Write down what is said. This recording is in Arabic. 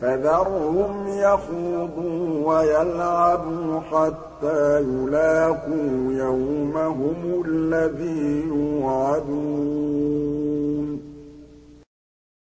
فَذَرْهُمْ يَخُوضُوا وَيَلْعَبُوا حَتَّىٰ يُلَاقُوا يَوْمَهُمُ الَّذِي يُوعَدُونَ